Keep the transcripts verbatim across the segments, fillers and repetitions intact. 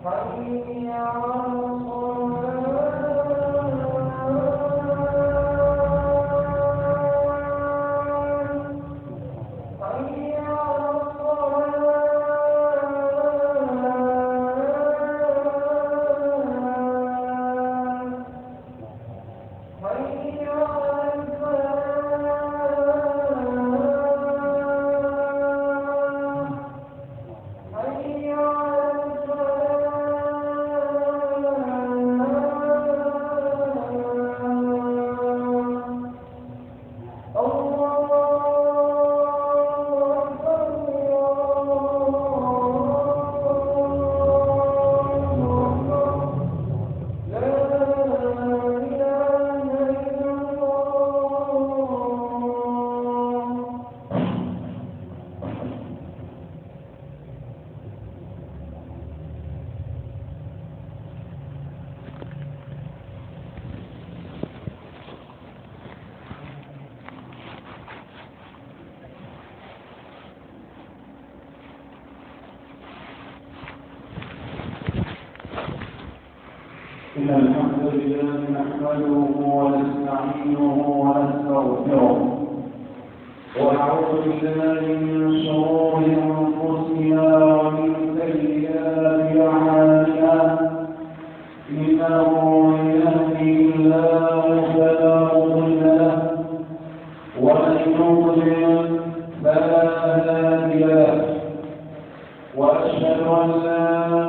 إن الحمد لله نحمده ونستعينه ونستغفره ونعوذ بالله من شرور أنفسنا ومن سيئات أعمالنا إنه من يهده الله فلا مضل له ومن يضلل فلا هادي له وأشهد أن لا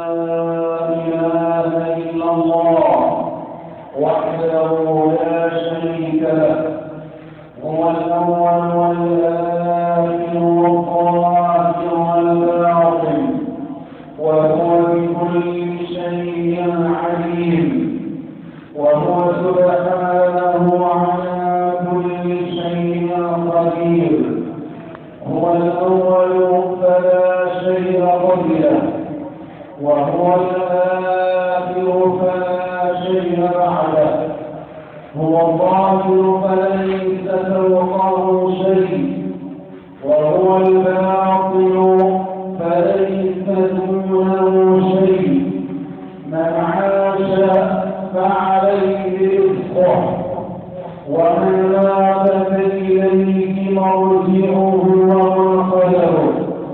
إله إلا الله وحده لا شريك له هو الأول والآخر والظاهر والباطن وهو بكل شيء عليم وهو سبحانه على كل شيء قدير هو الأول فلا شيء قبله وهو الآخر فلا شيء بعده هو الظاهر فليس فوقه شيء وهو الباطن فليس دونه شيء من عاش فعليه رزقه ومن مات فإليه مرجعه ومنقلبه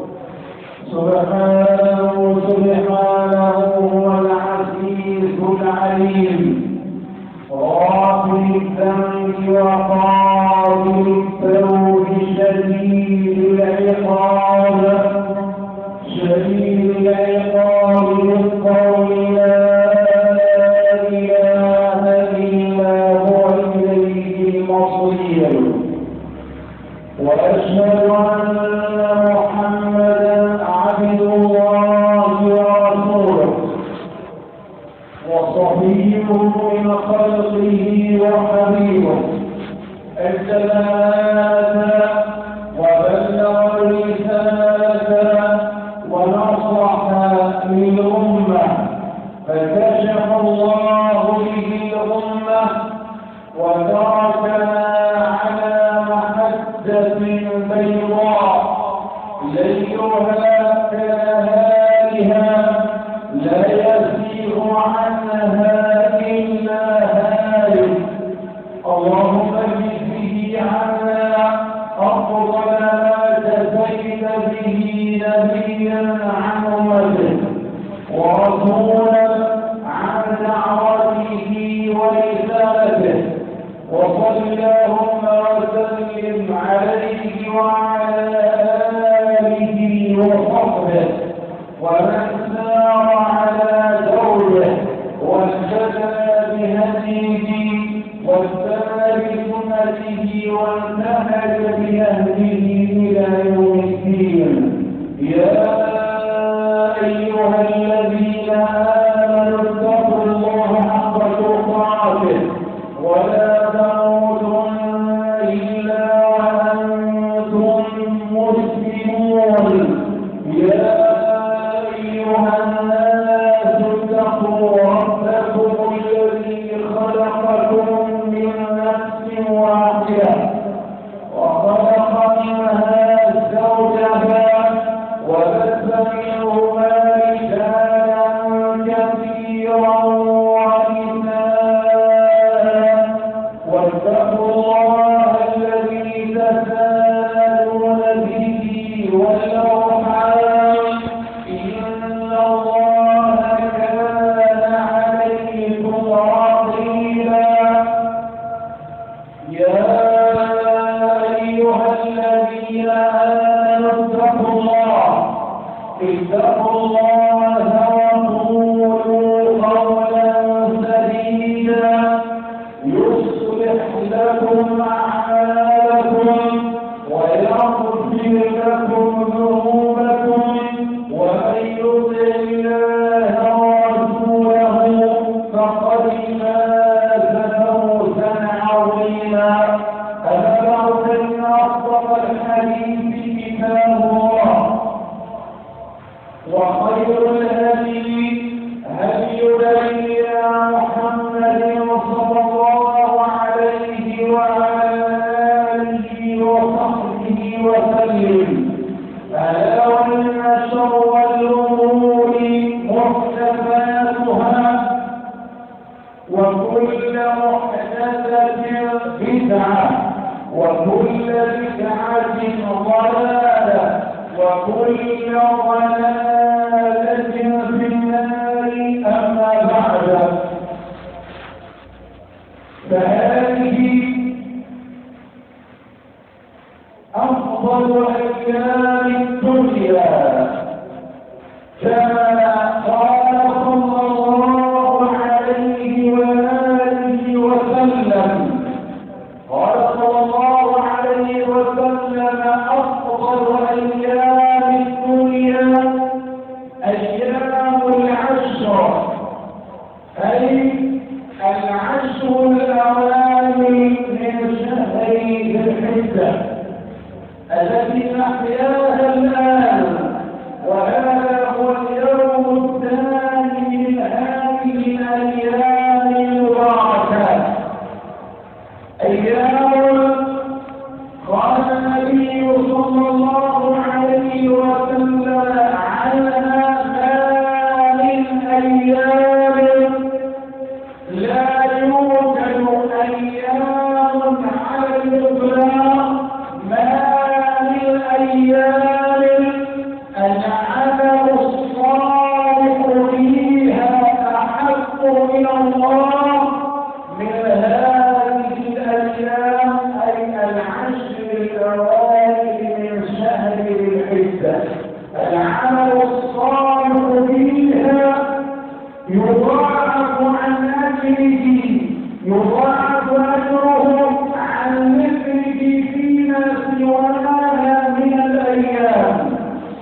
سبحانه سبحانه هو العزيز العليم غافر الذنب وقابل التوب شديد العقاب شديد العقاب بالقول لا إله إلا هو إليه المصير وأشهد أن محمدا عبد الله ورسوله وصفيه من خلقه وحبيبه أدى الأمانة وبلغ الرسالة ونصح للأمة فكشف الله به الأمة وتركنا على محجة بيضاء ليلها كنهارها لا يزيغ عنها إلا هالك اللهم اجز به عنا أفضل ما جزيت به نبيا عن أمته ورسولا عن دعوته ورسالته وصل اللهم وسلم عليه وعلى آله وصحبه ومن سار على دربه واهتدى بهديه واستنى بسنته وانتهج بنهجه إلى يوم الدين يا أيها الذين آمنوا اتقوا الله حق تقاته ولا تموتن إلا وأنتم مسلمون يا أيها الناس اتقوا ربكم الذي خلقكم من نفس واحدة وخلق منها زوجها وبث وخير الهدي هدي نبينا محمد صلى الله عليه وعلى آله وصحبه وسلم. ألا وإن شر الأمور محدثاتها وكل محدثة بدعة وكل بدعة ضلالة وكل ضلالة في النار. أما بعد، فهذه أفضل أيام الدنيا كما قال صلى الله عليه وآله وسلم. قال صلى الله عليه وسلم: أفضل أيام الدنيا أيام العشر، أي العشر الأوائل من شهر ذي الحجة التي نحياها الآن، وهذا هو اليوم الثاني من هذه الأيام المباركات. أيام قال النبي صلى الله عليه وسلم عنها: ما من أيام لا يوجد أيام على الإطلاق ما من أيام العمل الصالح فيها أحق إلى الله من هذه الأيام، أي العشر الأوائل من شهر ذي الحجة. العمل الصالح فيها يضاعف عن أجره يضاعف أجره عن مثله فيما سواها من الأيام.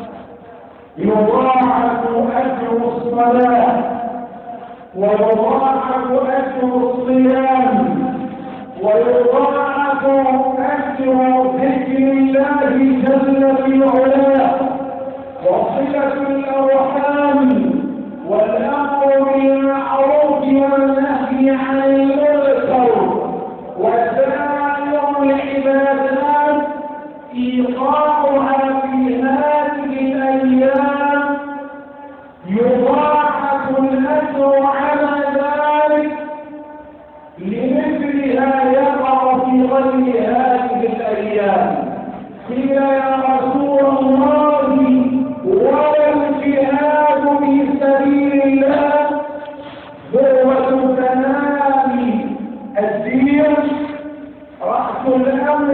يضاعف أجر الصلاة ويضاعف أجر الصيام ويضاعف أجر ذكر الله جل في علاه وصلة الأرحام والأمر بالمعروف والنهي عن المنكر وسائر العبادات إيقاعها في هذه الأيام يضاعف الأجر على ذلك لمثلها يقع في غير هذه الأيام. قيل: يا رسول الله، ولا الجهاد في سبيل الله ذروة تمام الدين، رأس الأمر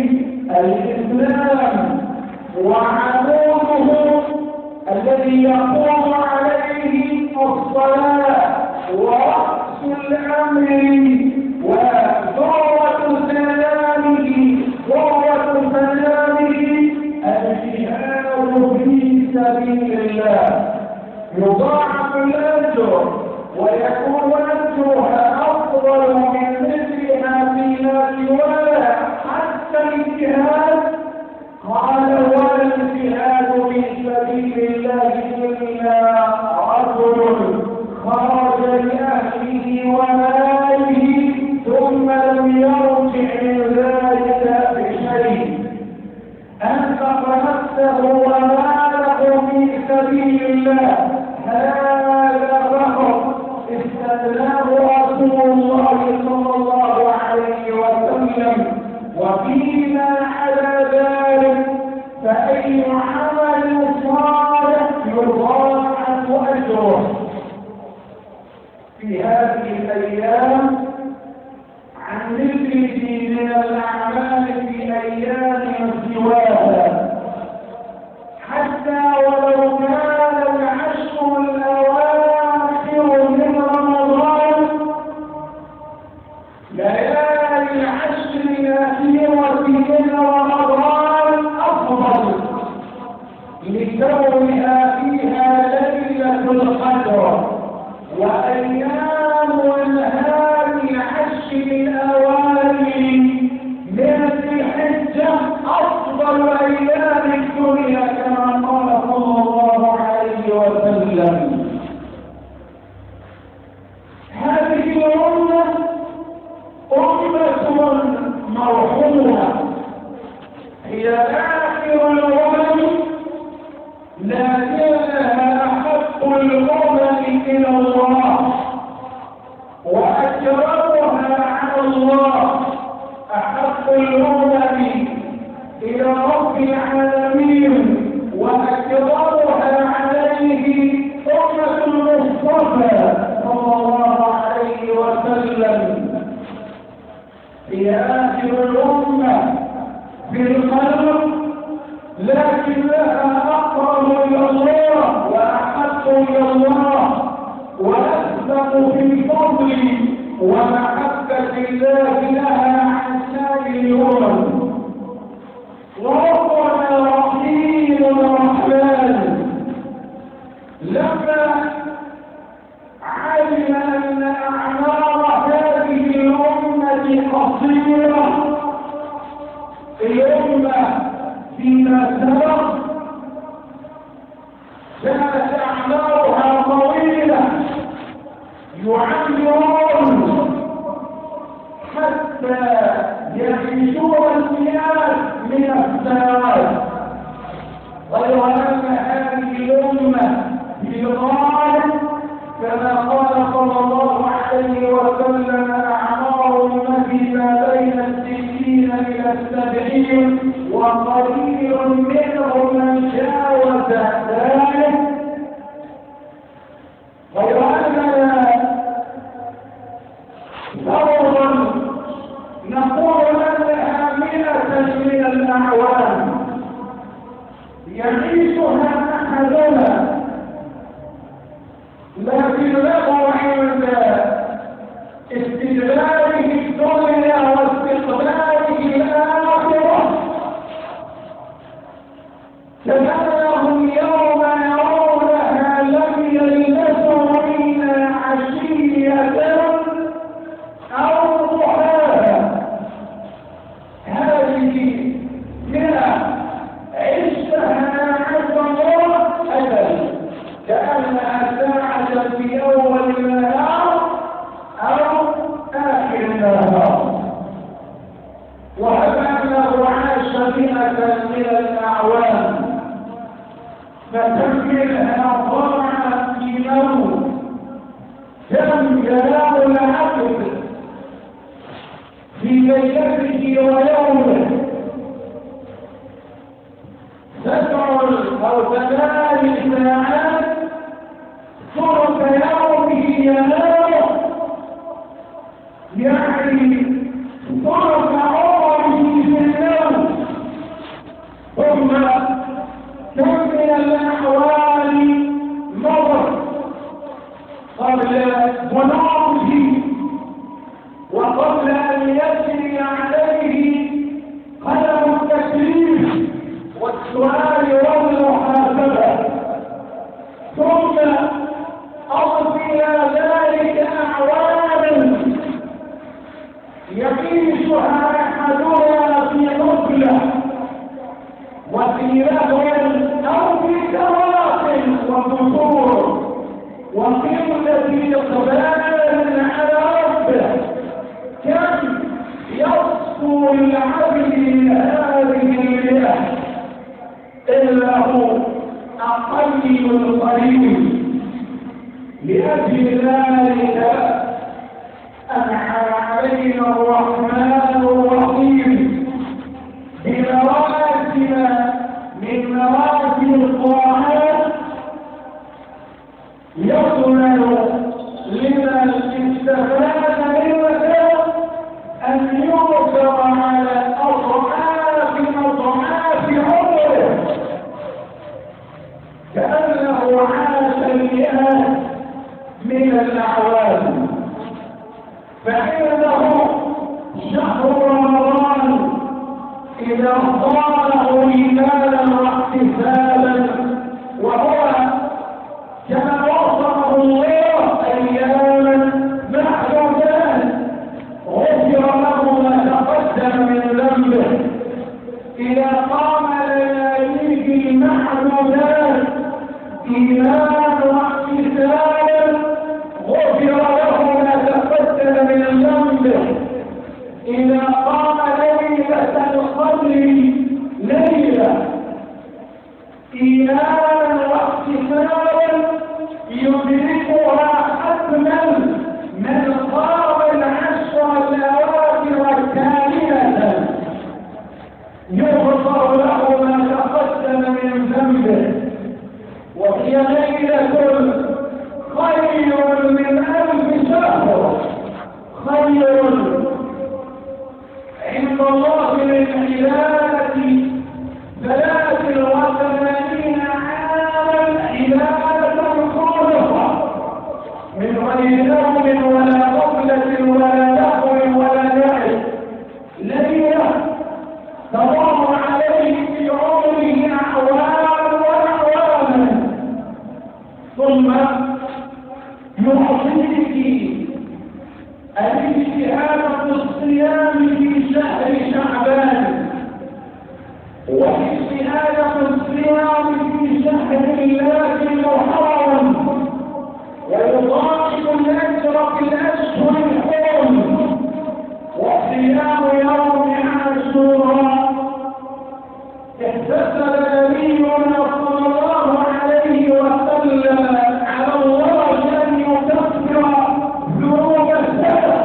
الإسلام وعموده الذي يقوم عليه الصلاة، ورأس الأمر وذروة سلامه ذروة سلامه الجهاد في سبيل الله. يضاعف الأجر ويكون أجرها أفضل من مثلها فيما سواها حتى الجهاد. قال: ولا الجهاد في سبيل الله إلا رجل خرج لأهله وماله ثم لم يرجع من ذلك بشيء، أنفق نفسه وماله في سبيل الله. هذا فقط استثناه رسول الله صلى الله عليه وسلم. وفيما على ذلك فأي عمل صالح يضاعف أجره. في هذه الأيام عن مثله من الأعمال في أيام سواها، حتى ولو كان العشر الأواخر من رمضان، ليالي العشر الأخيرة من رمضان أفضل لكونها فيها ليلة القدر. وأيام ونهار العشر الأوائل من ذي الحجة أفضل الأمم إلى الله وأكرمها على الله، أحب الأمم إلى رب العالمين وأكرمها عليه أمة المصطفى صلى الله عليه وسلم. هي آخر الأمة في الخلق، لكنها أقرب إلى الله وأحب إلى الله وأسبق في الفضل ومحبة الله لها عن سائر الأمم. وربنا رحيم رحمن لما علم أن أعمار هذه الأمة قصيرة، الأمة فيما سبق كانت أعمارها طويلة، يعمرون حتى يعيشون المئات من السنوات، غير أن هذه الأمة في الغالب كما قال صلى الله عليه وسلم أعمار أمتي ما بين الستين إلى السبعين وقليل منهم من جاوز ذلك. غير أننا فرضا نقول أنها مئة من الأعوام يعيشها أحدنا، لكن له عند استدلاله الدنيا واستقباله الآخرة كأنهم يوم يرونها لم يلبسوا إلا عشية أو ضحاها. هذه مئة عشتها عز الله أجل كأنها ساعة في أول النهار أو آخر النهار، وهب أنه عاش مئة من الأعوام فتكملها ضرعا في موت. كم كلام العبد في ليلته ويومه سبع أو ثمان ساعات ثلث يومه ينام، يعني ثلث عمره في النوم. ثم كم من الأحوال مضت قبل بلوغه وقبل أن يجري عليه قلم التكليف والسؤال والمحاسبة، ثم أضفي ذلك أعواما يعيشها أحدنا في غفلة وفي لهو أو في تواصل وفتور وقلة إقبال على ربه. كم يصفو العبد من هذه المئة إلا هو أقل القليل. لأجل ذلك أنعم علينا الرحمن الرحيم بمواسم من مواسم الطاعات يضمن لمن استفاد منها أن يؤثر على أضعاف أضعاف عمره كأنه عاش المئات من الأعوام. فإنه شهر رمضان إذا صاره إيمانا واحتسابا وهو كما وصفه الله أياما معدودات غفر له ما تقدم من ذنبه. إذا قام لياليه المعدودات إيمانا واحتسابا غفر له ما تقدم من ذنبه. إذا قام ليلة القدر ليلة إيمانا واحتسابا نوم ولا غفلة ولا لهو ولا لعب، ليلة تمر عليه في عمره أعوام وأعواما، ثم يعطيك الاجتهاد في الصيام في شهر شعبان، والاجتهاد في الصيام في شهر الله المحرم، ويضاعف الاجر في الاشهر الحرم، وصيام يوم عاشوراء. احتسب نبينا صلى الله عليه وسلم على الله ان يكفر ذنوب السنه،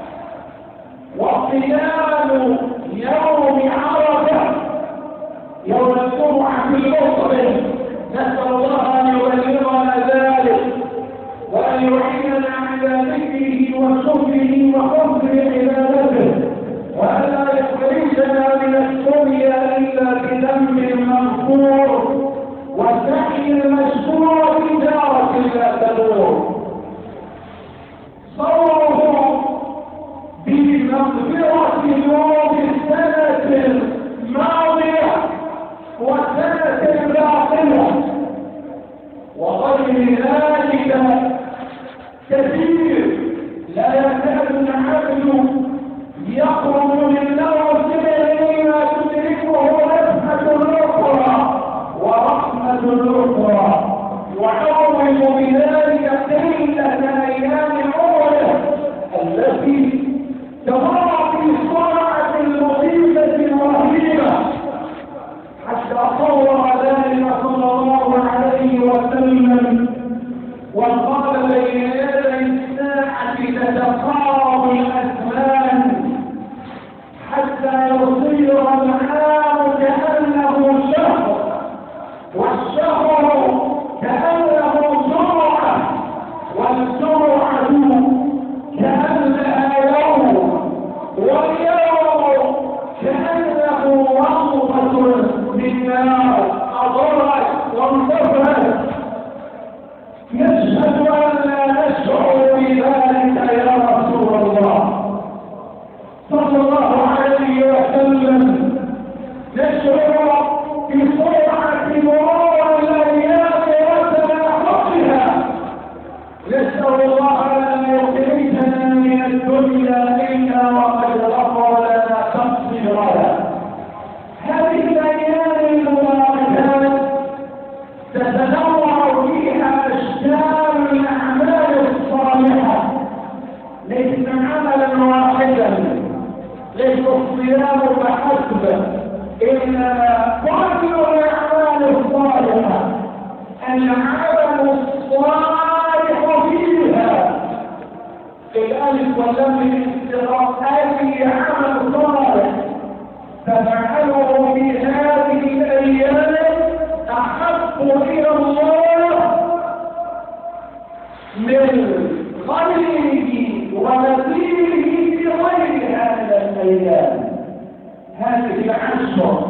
وصيام يوم عرفه يوم الجمعه في الأخرى. نسال الله ان يبلغنا ذلك وان يعيننا على ذكره وشكره وحسن عبادته، وألا يخرجنا من الدنيا إلا بذنب مغفور وسعي المشكور في دارة لا تدور. صوره بمغفرة ذنوب السنة الماضية والسنة الباقية وغير ذلك كثير، لا يكاد العبد يخرج من نفسه إلا تدركه نفحة الأخرى ورحمة الأخرى، ويعوض بذلك قلة أيام عمره التي تمر في سرعة المصيبة الرهيبة، حتى صور ذلك صلى الله عليه وسلم وقال بين يدي الساعة تتقارب الأزمان حتى يصير العام كأنه شهر، والشهر كأنه سرعة، والسرعة كأنها يوم، واليوم كأنه وصفة من نار أضرت وانتفت. نشهد أن لا نشعر بذلك يا رسول الله صلى الله عليه وسلم، نشعر بسرعة مرور الأيام وتلاحقها. نسأل الله أن يخرجنا من الدنيا إلا وقد غفر لنا تقصيرها. هذه الأيام المباركات تتنوع فيها أشكال الأعمال الصالحة، ليس عملا واحدا، ليس الصيام فحسب، إنما كل الأعمال الصالحة العمل الصالح فيها الألف واللام الاستغراق، أي عمل صالح تفعله في هذه الأيام أحب إلى الله من خيره ونذيره في غير هذه الأيام، هذه العشر.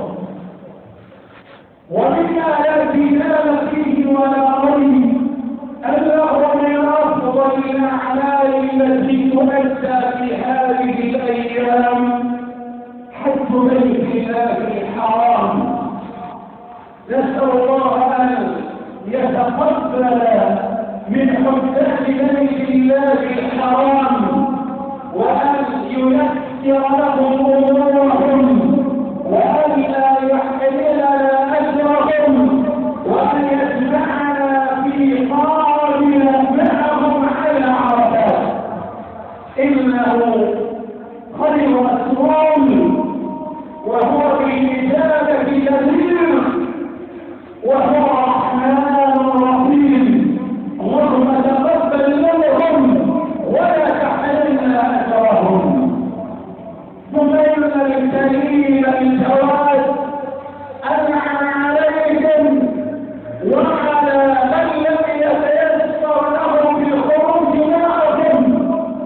ومن آياتنا فيه ولا ريب أنه من أفضل الأعمال التي تؤدى في هذه الأيام حج بيت الله الحرام. نسأل الله أن يتقبل من حجاج بيت الله الحرام، وأن ييسر لهم أمورهم، وأن لا يحرمنا أجرهم، وأن يجمعنا في قارنا معهم على عرفات. إنه خير أسرار، وهو بالإجابة جدير، وهو رحمن رحيم. اللهم تقبل منهم ولا تحرمنا أجرهم. ثم إن الكريم الجواد أنعم عليكم وعلى من لم يتيسر له بالخروج معكم،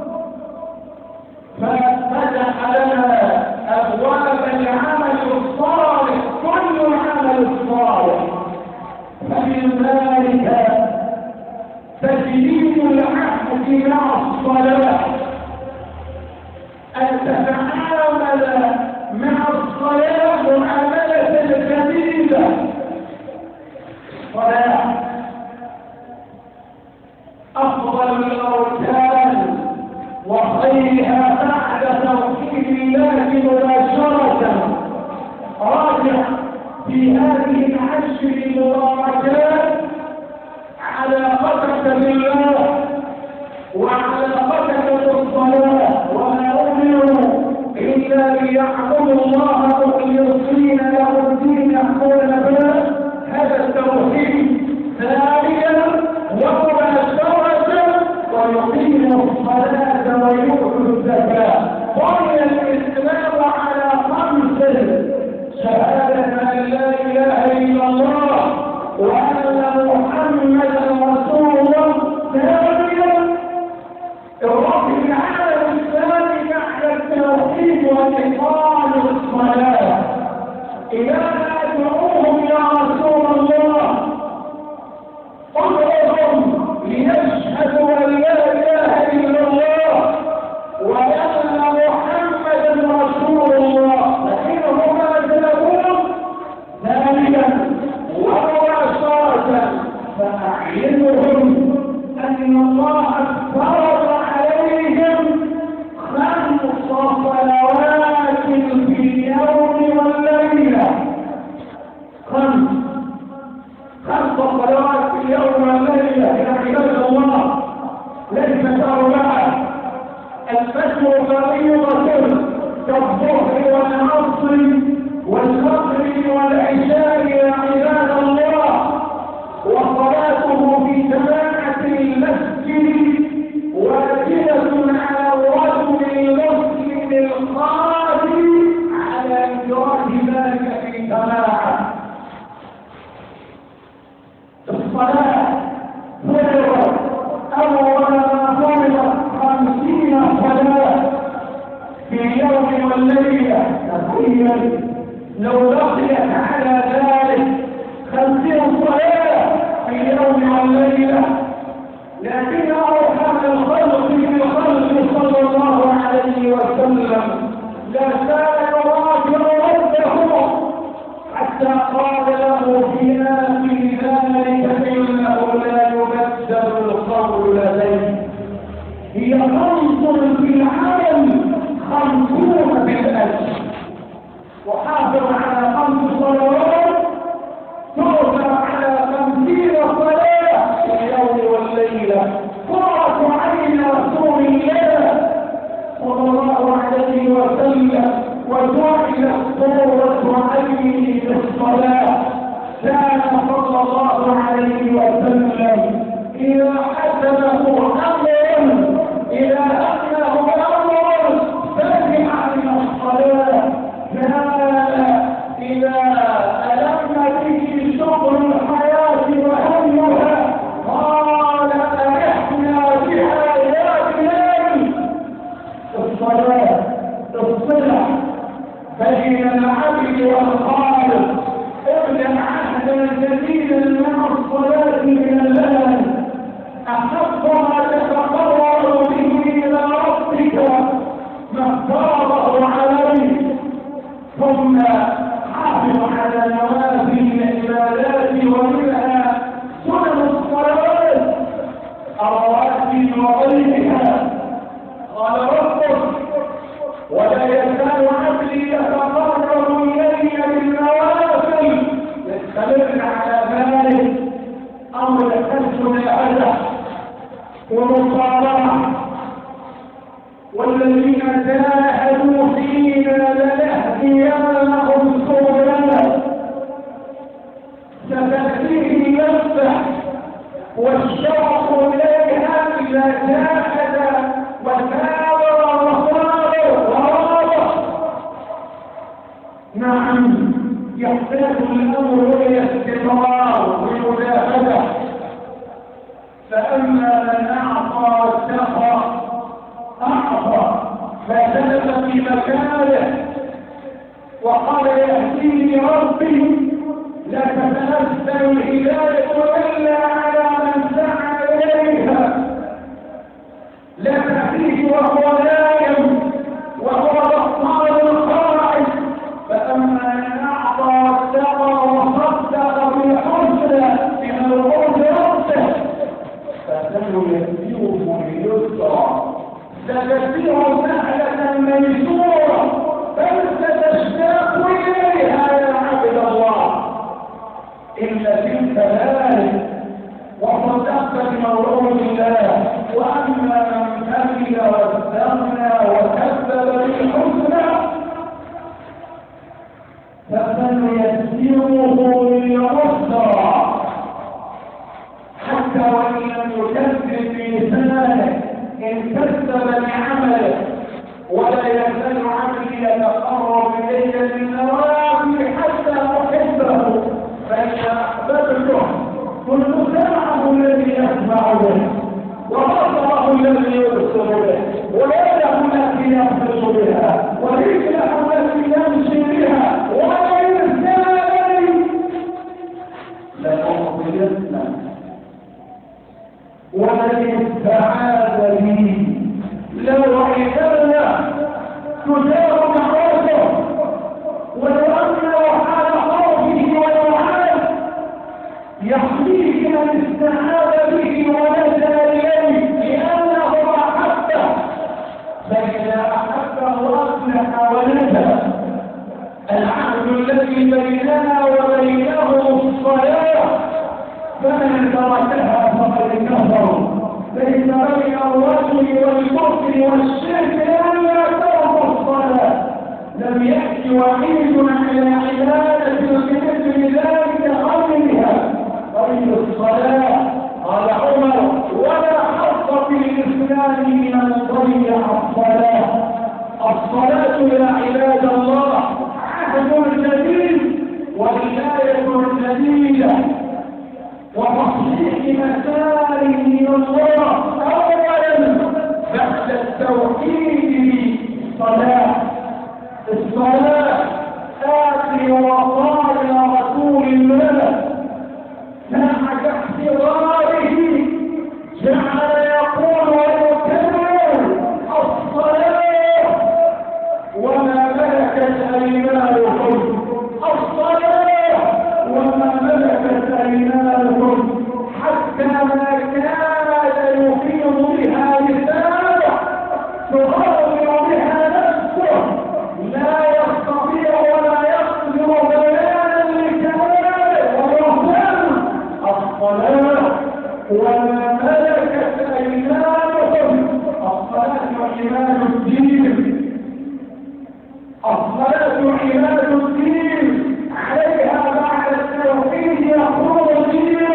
ففتح لنا أبواب العمل الصالح، كل العمل الصالح. فمن ذلك تجديد العهد العهد مع الصلاة، أن تتعامل مع الصلاة معاملة جديدة. الصلاة أفضل الأركان وخيرها بعد توحيد الله مباشرة. راجع في هذه العشر المباركات علاقتك بالله وعلاقتك بالصلاة. وما أمروا إلا ليعبدوا الله مخلصين له الدين حنفاء، هذا التوحيد. ثانيا ومباشرة ويقيموا الصلاة ويؤتوا الزكاة. بني الإسلام على خمس: شهادة أن لا إله إلا الله وأن محمدا رسول الله. ثانيا الركن على الإسلام بعد التوحيد وإقام الصلاة. إذا أدعوهم يا رسول الله ادعوهم ليشهدوا أن لا إله إلا الله وأن محمدا رسول الله، فإنهم أجلبون. ثانيا ومباشرة فأعلمهم أن الله فرض عليهم خمس صلوات في اليوم والليلة. خمس خمس صلوات في اليوم والليلة يا عباد الله، ليست أربعة. الفجر فريضة كالظهر والعصر والمغرب والعشاء يا عباد الله، وصلاته في جماعة المسجد واجبة على الرجل المسلم القادر على إدراك ذلك في جماعة. الصلاة فرضت أول ما فرضت خمسين صلاة في اليوم والليلة. تخيل لو بقيت على ذلك خمسين صلاة في اليوم والليلة، لكن أرحم الخلق بالخلق صلى الله عليه وسلم لا زال يراجع ربه حتى قال له في آخر ذلك إنه لا يبدل القول لديه. هي خمس في العمل خمسون في الأجر. وحافظ على خمس صلوات تؤثر على خمسين صلاة في اليوم والليلة. قرة عين رسول الله صلى الله عليه وسلم وجعلت قرة عينه في الصلاة. كان صلى الله عليه وسلم إذا حسبه أمر إلى أنه أمر فزع من الصلاة، كان إذا ألم به شغل الحياة وهمها قال أرحنا بها يا بلال. الصلاة الصلة بين العبد والخالق. ابدأ عهدا جديدا مع الصلاة من الآن. أحب ما تتقرب به إلى ربك ما افترضه عليك، ثم حافظ على نوافل العبادات ومنها سنن الصلوات الرواتب وغيرها. قال ربك ولا يزال عبدي يتقرب إلي بالنوافل يستمر على ذلك. أمر الحج عبادة ومصارعة، والذين جاهدوا فينا لنهدينهم سبلنا. ستأتيه يفتح والشوق إليها إذا جاهد وثابر وصابر ورابط. نعم يحتاج الأمر إلى استمرار ومجاهدة. فأما من أعطى واتقى أعطى فسلم في مكانه وقال يهديني ربي لا تتنزل الهداية إلا على من سعى إليها. فسنيسره لليسرى ستسير سهلة ميسورة بل ستشتاق إليها يا عبد الله. إن تلك ذلك وصدقت بموعود الله. وأما من أكل واستغنى وكذب بالحسنى فسنيسره لليسرى حتى وإن لم يكذب بلسانه إن كذب بعمله. ولا يزال عبدي يتقرب إلي بالنوافل حتى أحبه فإذا أحببته كنت سمعه الذي يسمع به وبصره الذي يبصر به ويده التي يبصر بها ورجله التي يمشي بها ولساني لأعطيتنا. ولئن استعاذ بي لو عثرنا تجاه معروفه ولو أن حال خوفه ويعاد يحميك من استعاذ به ونزل إليه لأنه أحبه فإذا أحبه أصلح ونزل. العهد الذي بيننا وبينه الصلاة فمن تركها فقد كفر. ليس بين الرجل والكفر والشرك الا ترك الصلاه. لم يأتي وحيد على عباده بمثل ذلك غيرها غير الصلاه. قال عمر ولا حظ في الاسلام من ضيع الصلاه. الصلاه يا عباد الله عهد جديد وولايه جديده وتصحيح مسائل الله اولا بعد التوحيد بالصلاه. الصلاه آتي وقال رسول الله مع احتضاره جعل يقول ويكرر الصلاه وما ملكت ايمانكم. الصلاه وما ملكت ايمانكم حتى ما كان يفيض بها لسانه تغير بها نفسه لا يستطيع ولا يقدر بيانا لكلامه ويهتم. الصلاه وما ملكت ايمانكم. الصلاه عماد الدين. الصلاه عماد الدين عليها بعد التوحيد يقوم الدين.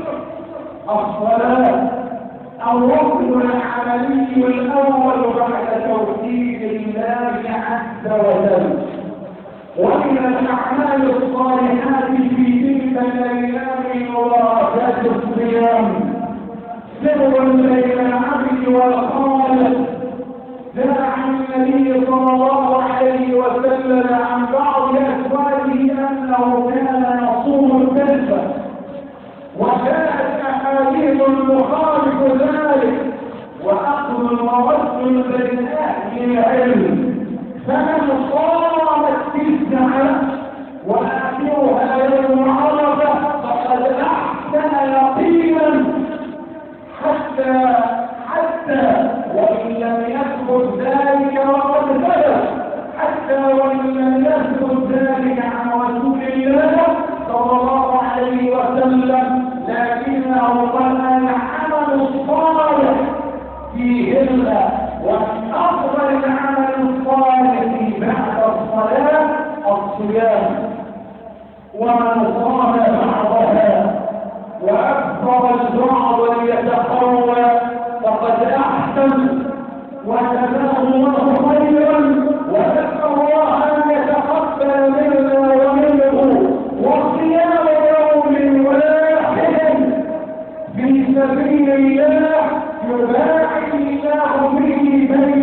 الصلاة الركن العملي الأول بعد توحيد الله عز وجل. ومن الأعمال الصالحات في تلك الأيام المباركات الصيام سر بين العبد والخالق. جاء عن النبي صلى الله عليه وسلم عن بعض أزواجه أنه كان يصوم الكذبة وجاءت أحاديث تخالف ذلك وأخذ الموسم بين أهل العلم. فمن صامت تسعة وآخرها يوم عرفة فقد أحسن يقينا حتى حتى وإن لم يثبت ذلك وقد ثبت حتى وإن لم يثبت ذلك عن رسول الله صلى الله عليه وسلم لكنه قال العمل الصالح فيهن. ومن أفضل العمل الصالح بعد الصلاة الصيام. ومن صام بعضها وأكثر البعض ليتقوى فقد أحسن وجزاه الله خيرا ونسأل الله أن يتقبل منا ومنه وصيام يوم واحد في سبيل الله يباعد الله به بين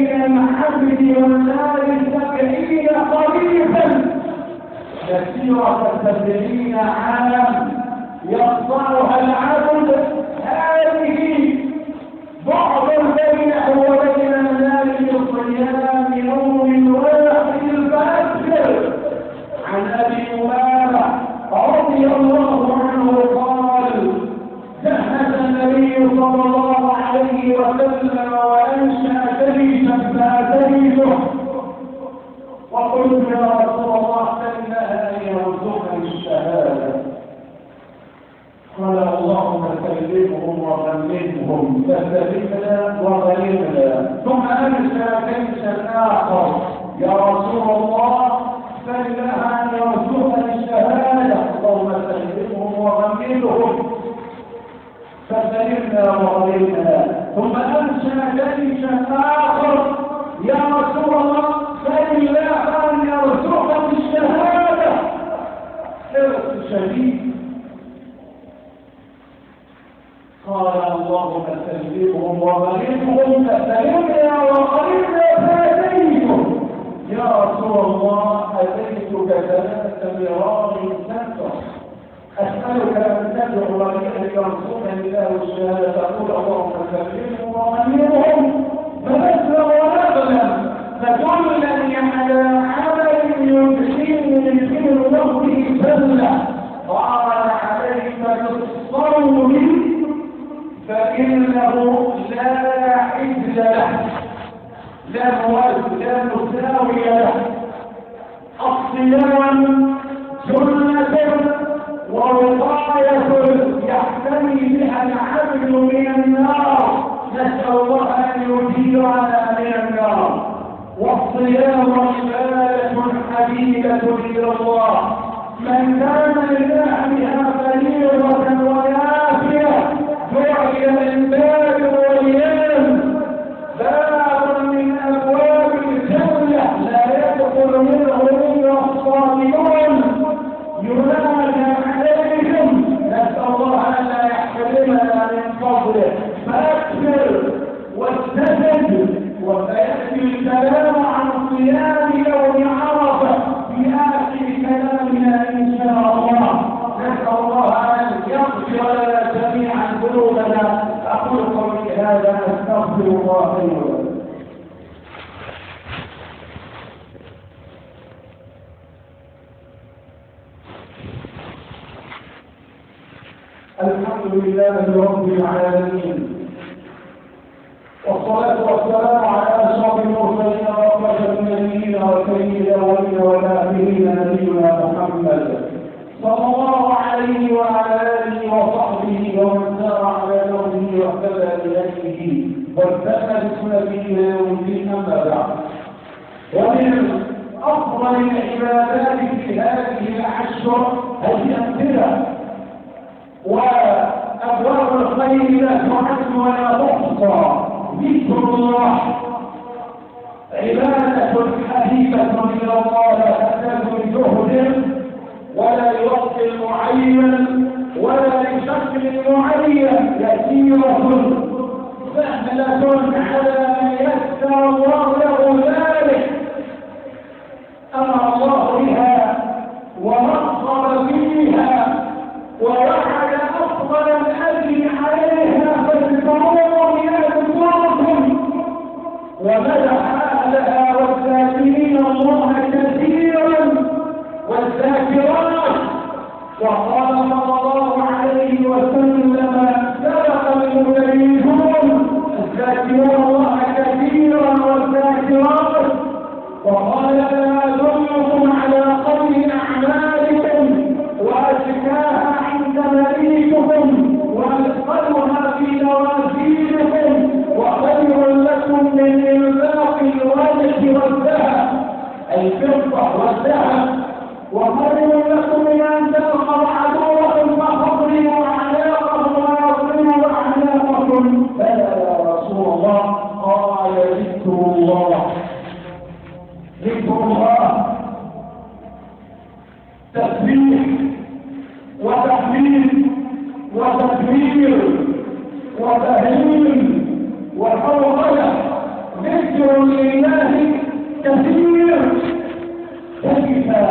عليه وسلم وأنشأتني فأتيته وقلت يا رسول الله سلنا أن يرزقني الشهادة. قال اللهم سلمهم وغلبهم فسلمنا وغلبنا. ثم أنشأ كيشا آخر يا رسول الله سلنا أن يرزقني الشهادة. اللهم سلمهم وغلبهم فسلمنا وغلبنا. ثم أنشأ كيشا آخر يا رسول الله سلنا أن يرزقني الشهادة. حرص شديد. قال اللهم سلمهم وغلبهم فسلمنا وغلبنا فأتيته يا رسول الله أتيتك ثلاث مرار تنفع أسألك أن تدعو لي أن يرزقني الله الشهادة تقول اللهم سلمهم وغلبهم فنسل ونغلب فتولني على عمل يدخلني من ربه سلة وعرض عليك بالصوم فإنه لا عدل له لا موازن لا مساوي له. الصيام سنة ووقاية يحتمي بها العبد من النار. نسأل الله أن يجيرنا من النار. والصيام عبادة حبيبة إلى الله. من كان لله بها فريضة ويافية جعل من باب الريان باب من أبواب الجنة لا يدخل منه إلا الصائمون ينادى عليهم. نسأل الله أن لا يحرمنا من فضله. فأكثر واستجد. وسيأتي الكلام عن صيام يوم عرفة في آخر كلامنا إن شاء الله. نسأل الله أن يغفر لنا جميعا ذنوبنا. أقول قولي هذا أستغفر الله لي ولكم. الحمد لله رب العالمين والصلاة والسلام على أشرف المرسلين ورحمة النبيين وسيد الأولين والآخرين نبينا محمد صلى الله عليه وعلى آله وصحبه ومن سار على نهجه واهتدى بهديه واستنى بسنته إلى يوم الدين. أما بعد، ومن أفضل العبادات في هذه العشر الأمثلة وأبواب الخير لا تعد ولا تحصى ذكر الله. عبادة حبيبة إلى الله لا تحتاج لجهد ولا لوقت معين ولا لشكل معين. يسيرة سهلة على من يسر الله له ذلك. أمر الله بها ورغب فيها ووعد أفضل الأجر عليها فاذكروني أذكركم ومدح أهلها والذاكرين الله كثيرا والذاكرات. وقال صلى الله عليه وسلم سبق المجاهدون الذاكرون الله كثيرا والذاكرات. وقال لا أدلكم على خير أعمالكم وأزكاها عند مليككم وأثقلها في موازينكم وخير لكم من إنفاق الورق والذهب الفضة والذهب وخير لكم من أن تلقوا عدوكم فخضروا أعناقهم ويضربوا أعناقكم. بلى يا رسول الله. قال ذكر الله. ذكر الله تسبيح وتحميد وتكبير وتهليل وحوضله. ذكر لله كثير. كيف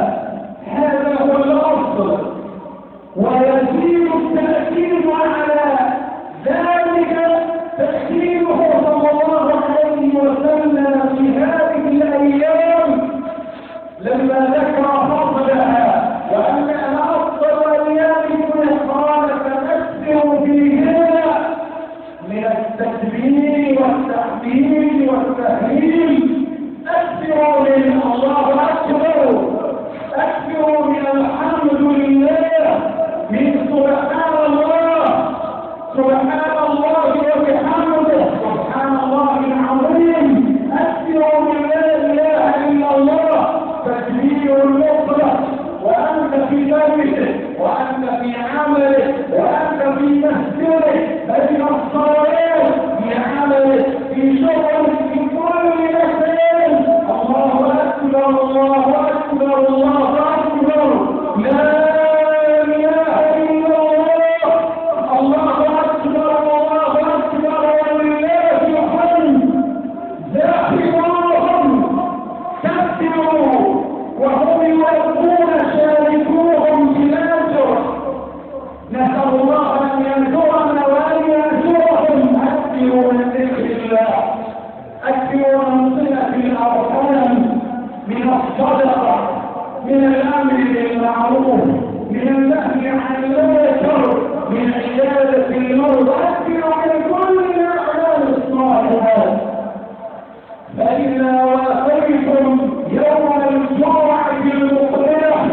والتكبير والتحميد والتهليل. أكثروا من الله أكبر، أكثروا من الحمد لله، من سبحان الله، سبحان الله وبحمده، سبحان الله العظيم. أكثروا من لا إله إلا الله، تكبير مطلق، وأنت في بيتك وأنت في عملك وأنت في مسجدك، بين الصلوات، في عملك، في شغلك، في كل مكان. الله أكبر، الله أكبر، الله أكبر، لا إله إلا الله، الله أكبر، الله أكبر، ولله الحمد. ذاكروهم كبروا وهم يلقون شاركوهم بالأجر. نسأل الله أن ينصرنا وأن ينصرهم. أكثروا من ذكر الله، أكثروا من صلة الأرحام، من الصدقة، من الأمر بالمعروف، من النهي عن المنكر، من عيادة المرضى. أكثروا من كل الأعمال الصالحات. فإذا وافيتم يوم الجمعة المقبلة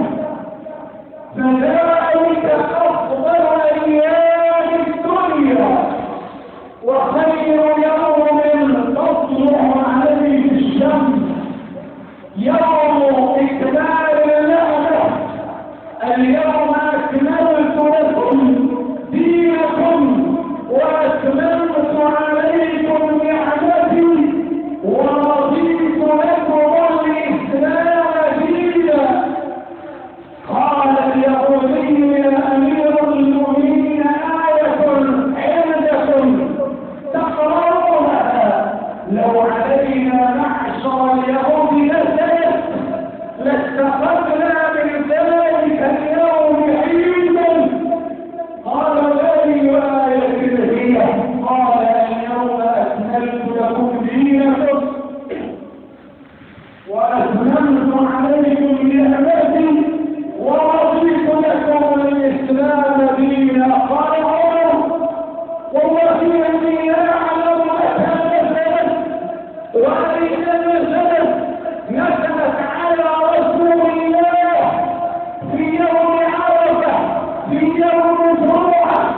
فذلك أفضل أيام الدنيا وخير يوم تطلع عليه الشمس، يوم إكمال النعمة. اليوم أكملت لكم دينكم وأتممت عليكم نعمتي ورضيت لكم الإسلام دينا. قال اليهودي يا أمير المؤمنين آية عندكم تقرأونها، لو علينا معشر اليهود نزلت لاتخذنا من ذلك اليوم عيدا. قال أي آية هي؟ قال اليوم أكملت لكم دينكم وأتممت عليكم نعمتي ورضيت لكم الإسلام دينا. قال عمر والله إني لا أعلم متى نزلت وأين نزلت. نزلت على رسول الله في يوم عرفة، في يوم الجمعة،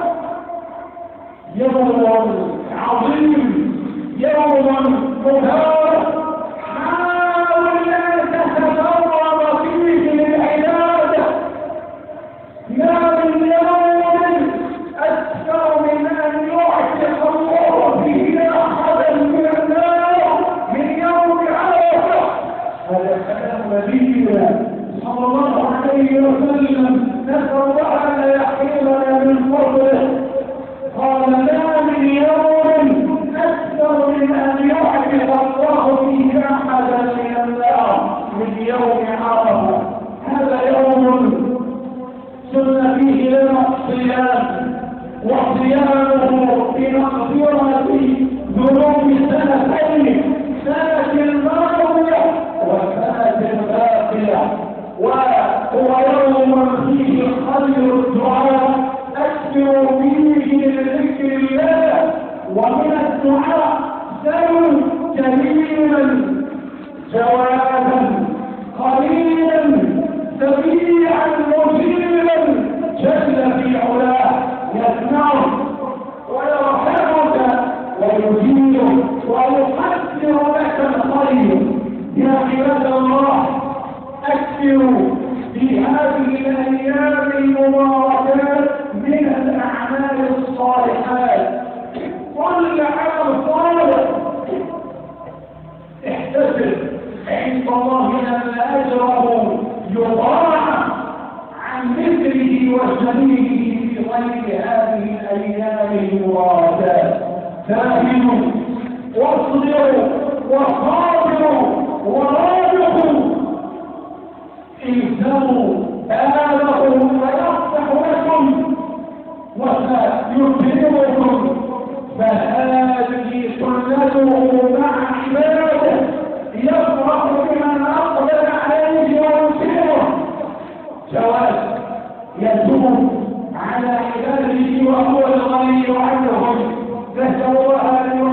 يوم عظيم، يوم مبارك. حاول أن تتقرب فيه للعبادة. ما من يوم أكثر من أن يعتق الله فيه أحدا من النار من يوم عرفة. هذا كلام نبينا صلى الله عليه وسلم. نسأل الله أن يحرمنا من فضله. قال ما من يوم أكثر من أن يعتق الله فيه أحدا من النار من يوم عرفة. هذا يوم سن فيه لنا الصيام، وصيامه بمغفرة ذنوب سنتين، سنة الماضية وسنة الباقية. وهو يوم فيه خير الدعاء. أكثروا فيه من ذكر الله ومن الدعاء. سلوا كريما جوادا قليلا سريعا مجيبا جل في علاه، يسمعك ويرحمك ويجيبك ويقدر لك الخير. يا عباد الله أكثروا في هذه الأيام المباركات من الأعمال الصالحات. كل عمل صالح احتسب عند الله أن أجره يضاعف عن مثله وجميله في غير هذه الأيام المباركات. دائموا واصبروا وصابروا ورابطوا. الزموا آلهم فيفتح لكم وسيكرمكم. فهذه سنته مع عباده، يفرح بمن أقبل عليه ويسيره. جواز يتوب على عباده وهو الغني عنهم. نسأل الله أن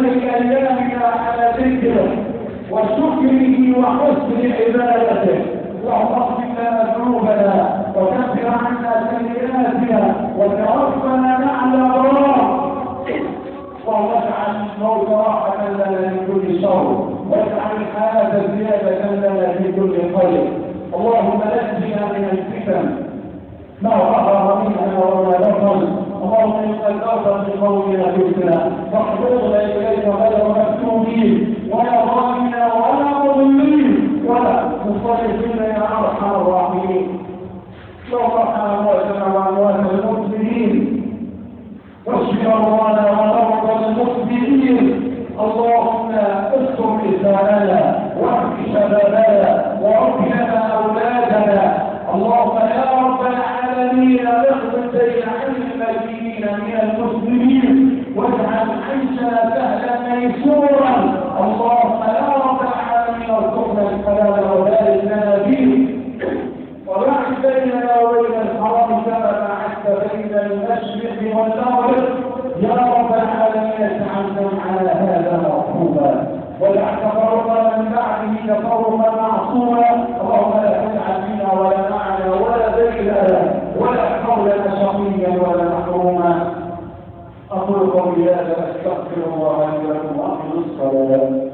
وبارك أيامنا على ذكره وشكره وحسن عبادته. اللهم اغفر لنا ذنوبنا وكفر عنا سيئاتنا وتوفنا مع الأبرار. اللهم اجعل الموت راحة لنا من كل شر واجعل الحياة زيادة لنا في كل خير. اللهم نجنا من الفتن ما ظهر منها وما بطن. اللهم إنا نسألك من قولنا فتنة فاحفظنا إليك غير مفتونين ولا ظالمين ولا مضلين ولا مصرفين يا أرحم الراحمين. اللهم ارحم أمواتنا وأموات المسلمين واشف مرضانا ومرضى المسلمين. اللهم استر لساننا واهد شبابنا ورب لنا اولادنا. اللهم يا رب العالمين اخذ بين المدينين من المسلمين واجعل عيشنا سهلا ميسورا. اللهم يا رب العالمين ارزقنا الحلال وبارك لنا فيه وباعد بيننا وبين الحرام كما باعدت بين المشرق والمغرب. يا رب العالمين اجعل جمعنا هذا مرحوما واجعل تفرقنا من بعده تفرقا معصوما. اللهم لا تجعل فينا ولا معنا ولا بيننا ولا حولنا شقيا ولا محروما. اقول قولي هذا استغفر الله لي ولكم واقم الصلاه.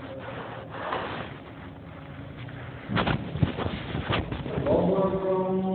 الله أكبر.